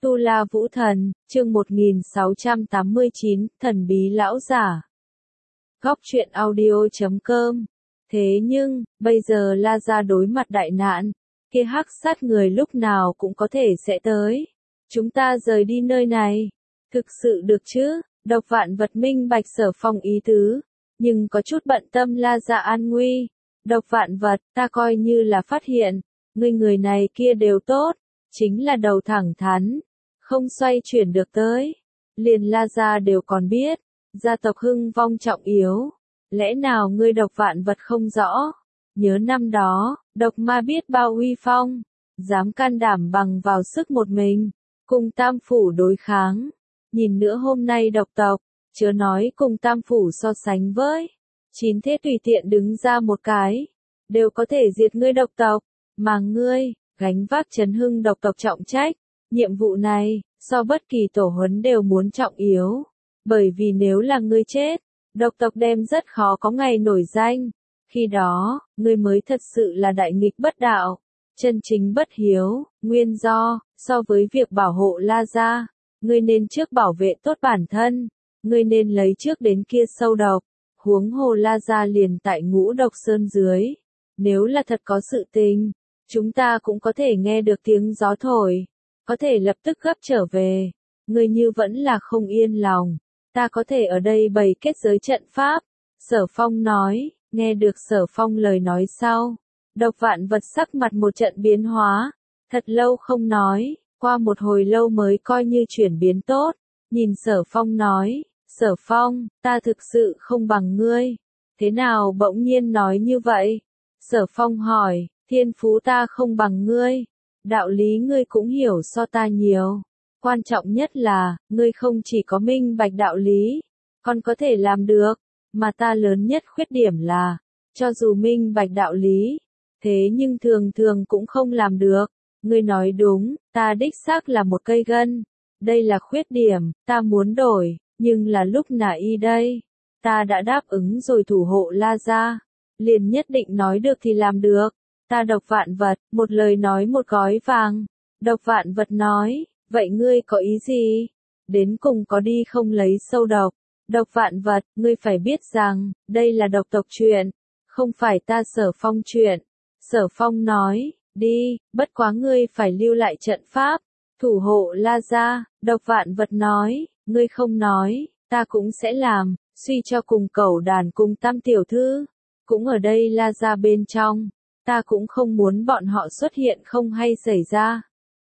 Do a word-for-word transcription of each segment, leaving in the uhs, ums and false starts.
Tu La Vũ Thần, chương một nghìn sáu trăm tám mươi chín, Thần Bí Lão Giả. Góc truyện audio chấm com. Thế nhưng, bây giờ La Gia đối mặt đại nạn, kia hắc sát người lúc nào cũng có thể sẽ tới. Chúng ta rời đi nơi này. Thực sự được chứ? Độc Vạn Vật minh bạch Sở Phong ý tứ, nhưng có chút bận tâm La Gia an nguy. Độc Vạn Vật, ta coi như là phát hiện, ngươi người này kia đều tốt, chính là đầu thẳng thắn, không xoay chuyển được tới. Liền La Gia đều còn biết, gia tộc hưng vong trọng yếu. Lẽ nào ngươi Độc Vạn Vật không rõ? Nhớ năm đó, độc ma biết bao uy phong, dám can đảm bằng vào sức một mình, cùng Tam Phủ đối kháng. Nhìn nữa hôm nay độc tộc, chớ nói cùng Tam Phủ so sánh với. Chín thế tùy tiện đứng ra một cái, đều có thể diệt ngươi độc tộc, mà ngươi, gánh vác chấn hưng độc tộc trọng trách. Nhiệm vụ này, so bất kỳ tổ huấn đều muốn trọng yếu. Bởi vì nếu là ngươi chết, độc tộc đem rất khó có ngày nổi danh. Khi đó, ngươi mới thật sự là đại nghịch bất đạo, chân chính bất hiếu. Nguyên do, so với việc bảo hộ La Gia, ngươi nên trước bảo vệ tốt bản thân. Ngươi nên lấy trước đến kia sâu độc. Huống hồ La Gia liền tại Ngũ Độc Sơn dưới. Nếu là thật có sự tình, chúng ta cũng có thể nghe được tiếng gió thổi, có thể lập tức gấp trở về. Ngươi như vẫn là không yên lòng, ta có thể ở đây bày kết giới trận pháp. Sở Phong nói. Nghe được Sở Phong lời nói sau, Độc Vạn Vật sắc mặt một trận biến hóa. Thật lâu không nói, qua một hồi lâu mới coi như chuyển biến tốt. Nhìn Sở Phong nói, Sở Phong, ta thực sự không bằng ngươi. Thế nào bỗng nhiên nói như vậy? Sở Phong hỏi, thiên phú ta không bằng ngươi, đạo lý ngươi cũng hiểu so ta nhiều. Quan trọng nhất là, ngươi không chỉ có minh bạch đạo lý, còn có thể làm được. Mà ta lớn nhất khuyết điểm là, cho dù minh bạch đạo lý, thế nhưng thường thường cũng không làm được. Ngươi nói đúng, ta đích xác là một cây gân. Đây là khuyết điểm, ta muốn đổi, nhưng là lúc nào y đây? Ta đã đáp ứng rồi thủ hộ La Gia, liền nhất định nói được thì làm được. Ta Độc Vạn Vật, một lời nói một gói vàng. Độc Vạn Vật nói, vậy ngươi có ý gì? Đến cùng có đi không lấy sâu độc? Độc Vạn Vật, ngươi phải biết rằng, đây là độc tộc chuyện, không phải ta Sở Phong chuyện. Sở Phong nói, đi, bất quá ngươi phải lưu lại trận pháp, thủ hộ La Gia. Độc Vạn Vật nói, ngươi không nói, ta cũng sẽ làm, suy cho cùng cẩu đàn cùng Tam tiểu thư, cũng ở đây La Gia bên trong, ta cũng không muốn bọn họ xuất hiện không hay xảy ra.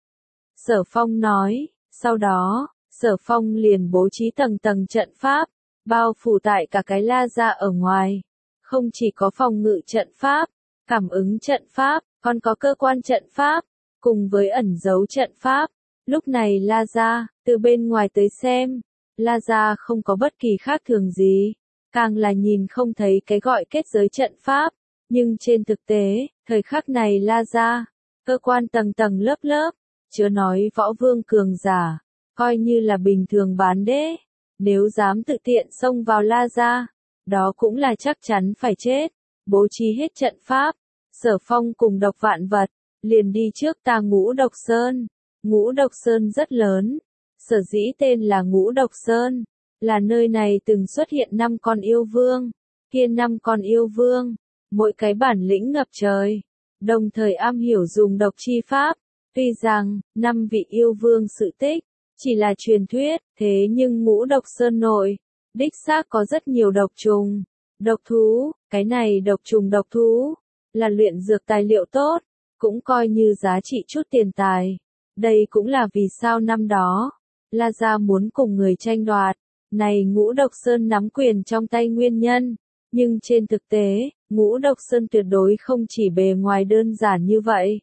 Sở Phong nói, sau đó, Sở Phong liền bố trí tầng tầng trận pháp, bao phủ tại cả cái La Gia ở ngoài. Không chỉ có phòng ngự trận pháp, cảm ứng trận pháp, còn có cơ quan trận pháp, cùng với ẩn dấu trận pháp. Lúc này La Gia, từ bên ngoài tới xem, La Gia không có bất kỳ khác thường gì, càng là nhìn không thấy cái gọi kết giới trận pháp. Nhưng trên thực tế, thời khắc này La Gia, cơ quan tầng tầng lớp lớp, chớ nói võ vương cường giả, coi như là bình thường bán đế, nếu dám tự tiện xông vào La Gia, đó cũng là chắc chắn phải chết. Bố trí hết trận pháp, Sở Phong cùng Độc Vạn Vật, liền đi trước ta Ngũ Độc Sơn. Ngũ Độc Sơn rất lớn, sở dĩ tên là Ngũ Độc Sơn, là nơi này từng xuất hiện năm con yêu vương. Kia năm con yêu vương, mỗi cái bản lĩnh ngập trời, đồng thời am hiểu dùng độc chi pháp. Tuy rằng, năm vị yêu vương sự tích, chỉ là truyền thuyết, thế nhưng Ngũ Độc Sơn nội, đích xác có rất nhiều độc trùng, độc thú. Cái này độc trùng độc thú, là luyện dược tài liệu tốt, cũng coi như giá trị chút tiền tài. Đây cũng là vì sao năm đó, La Gia muốn cùng người tranh đoạt, này Ngũ Độc Sơn nắm quyền trong tay nguyên nhân. Nhưng trên thực tế, Ngũ Độc Sơn tuyệt đối không chỉ bề ngoài đơn giản như vậy.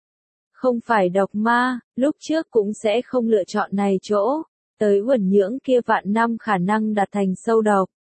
Không phải độc ma, lúc trước cũng sẽ không lựa chọn này chỗ, tới uẩn nhưỡng kia vạn năm khả năng đạt thành sâu độc.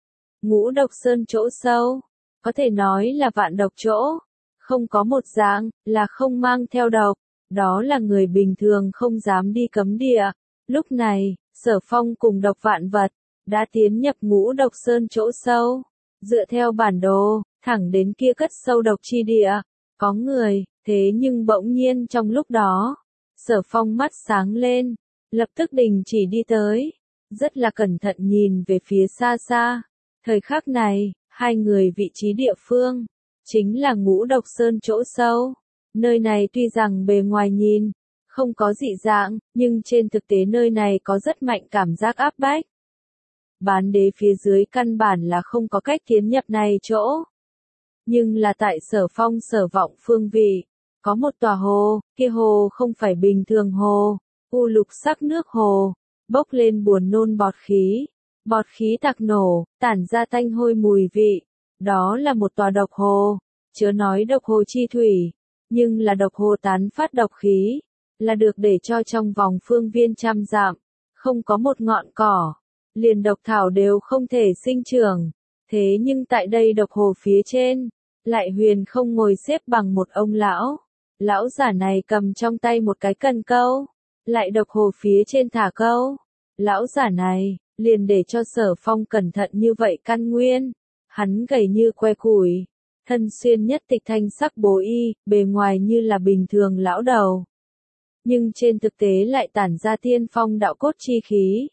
Ngũ Độc Sơn chỗ sâu, có thể nói là vạn độc chỗ, không có một dạng, là không mang theo độc, đó là người bình thường không dám đi cấm địa. Lúc này, Sở Phong cùng Độc Vạn Vật, đã tiến nhập Ngũ Độc Sơn chỗ sâu, dựa theo bản đồ, thẳng đến kia cất sâu độc chi địa, có người, thế nhưng bỗng nhiên trong lúc đó, Sở Phong mắt sáng lên, lập tức đình chỉ đi tới, rất là cẩn thận nhìn về phía xa xa. Thời khắc này, hai người vị trí địa phương, chính là Ngũ Độc Sơn chỗ sâu. Nơi này tuy rằng bề ngoài nhìn, không có dị dạng, nhưng trên thực tế nơi này có rất mạnh cảm giác áp bách. Bán đế phía dưới căn bản là không có cách tiến nhập này chỗ. Nhưng là tại Sở Phong sở vọng phương vị, có một tòa hồ, kia hồ không phải bình thường hồ, u lục sắc nước hồ, bốc lên buồn nôn bọt khí, bọt khí tạc nổ, tản ra tanh hôi mùi vị. Đó là một tòa độc hồ, chớ nói độc hồ chi thủy, nhưng là độc hồ tán phát độc khí, là được để cho trong vòng phương viên trăm dặm, không có một ngọn cỏ, liền độc thảo đều không thể sinh trưởng. Thế nhưng tại đây độc hồ phía trên, lại huyền không ngồi xếp bằng một ông lão. Lão giả này cầm trong tay một cái cần câu, lại độc hồ phía trên thả câu. Lão giả này, liền để cho Sở Phong cẩn thận như vậy căn nguyên. Hắn gầy như que củi, thân xuyên nhất tịch thanh sắc bố y, bề ngoài như là bình thường lão đầu. Nhưng trên thực tế lại tản ra tiên phong đạo cốt chi khí.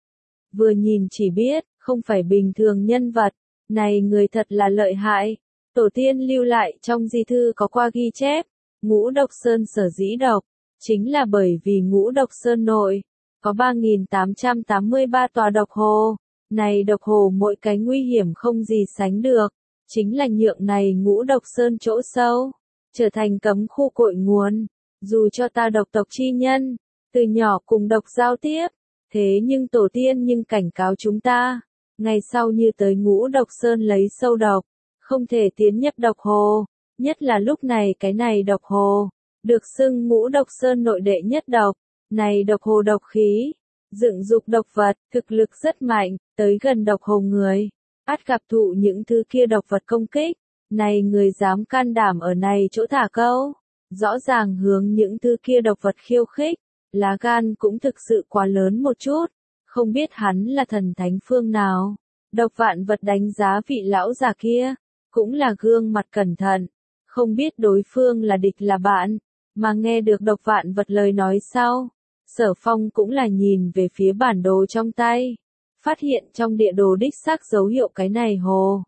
Vừa nhìn chỉ biết, không phải bình thường nhân vật, này người thật là lợi hại. Tổ tiên lưu lại trong di thư có qua ghi chép, Ngũ Độc Sơn sở dĩ độc, chính là bởi vì Ngũ Độc Sơn nội, có ba nghìn tám trăm tám mươi ba tòa độc hồ. Này độc hồ mỗi cái nguy hiểm không gì sánh được, chính là nhượng này Ngũ Độc Sơn chỗ sâu, trở thành cấm khu cội nguồn. Dù cho ta độc tộc chi nhân, từ nhỏ cùng độc giao tiếp, thế nhưng tổ tiên nhưng cảnh cáo chúng ta, ngày sau như tới Ngũ Độc Sơn lấy sâu độc, không thể tiến nhập độc hồ, nhất là lúc này cái này độc hồ, được xưng Ngũ Độc Sơn nội đệ nhất độc, này độc hồ độc khí, dựng dục độc vật, thực lực rất mạnh, tới gần độc hồ người, ắt gặp thụ những thứ kia độc vật công kích, này người dám can đảm ở này chỗ thả câu, rõ ràng hướng những thứ kia độc vật khiêu khích, lá gan cũng thực sự quá lớn một chút, không biết hắn là thần thánh phương nào. Độc vạn vật đánh giá vị lão già kia, cũng là gương mặt cẩn thận, không biết đối phương là địch là bạn, mà nghe được độc vạn vật lời nói sau. Sở Phong cũng là nhìn về phía bản đồ trong tay, phát hiện trong địa đồ đích xác dấu hiệu cái này hồ.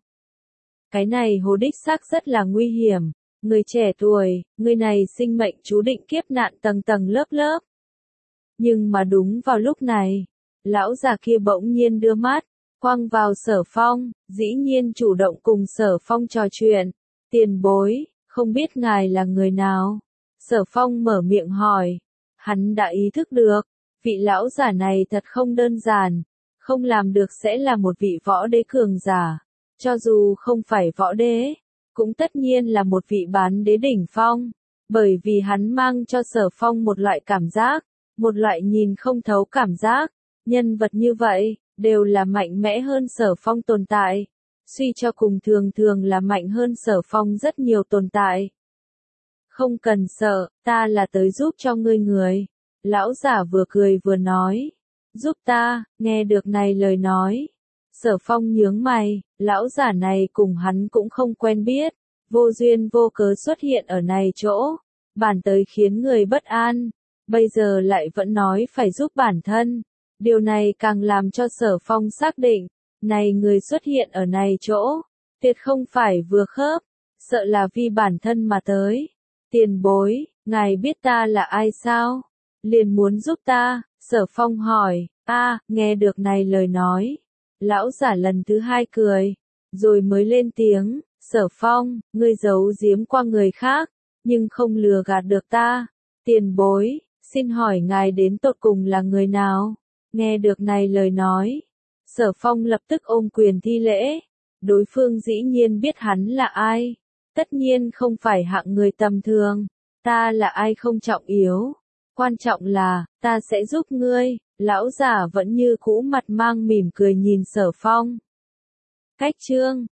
Cái này hồ đích xác rất là nguy hiểm, người trẻ tuổi, người này sinh mệnh chú định kiếp nạn tầng tầng lớp lớp. Nhưng mà đúng vào lúc này, lão già kia bỗng nhiên đưa mắt, quăng vào Sở Phong, dĩ nhiên chủ động cùng Sở Phong trò chuyện. Tiền bối, không biết ngài là người nào? Sở Phong mở miệng hỏi. Hắn đã ý thức được, vị lão giả này thật không đơn giản, không làm được sẽ là một vị võ đế cường giả. Cho dù không phải võ đế, cũng tất nhiên là một vị bán đế đỉnh phong, bởi vì hắn mang cho Sở Phong một loại cảm giác, một loại nhìn không thấu cảm giác. Nhân vật như vậy, đều là mạnh mẽ hơn Sở Phong tồn tại, suy cho cùng thường thường là mạnh hơn Sở Phong rất nhiều tồn tại. Không cần sợ, ta là tới giúp cho ngươi người. Lão giả vừa cười vừa nói. Giúp ta, nghe được này lời nói. Sở Phong nhướng mày, lão giả này cùng hắn cũng không quen biết, vô duyên vô cớ xuất hiện ở này chỗ, bản tới khiến người bất an, bây giờ lại vẫn nói phải giúp bản thân. Điều này càng làm cho Sở Phong xác định, này người xuất hiện ở này chỗ, tuyệt không phải vừa khớp, sợ là vì bản thân mà tới. Tiền bối, ngài biết ta là ai sao? Liền muốn giúp ta, Sở Phong hỏi. A, nghe được này lời nói. Lão giả lần thứ hai cười, rồi mới lên tiếng. Sở Phong, ngươi giấu giếm qua người khác, nhưng không lừa gạt được ta. Tiền bối, xin hỏi ngài đến tột cùng là người nào? Nghe được này lời nói, Sở Phong lập tức ôm quyền thi lễ. Đối phương dĩ nhiên biết hắn là ai. Tất nhiên không phải hạng người tầm thường. Ta là ai không trọng yếu. Quan trọng là, ta sẽ giúp ngươi. Lão giả vẫn như cũ mặt mang mỉm cười nhìn Sở Phong. Cách chương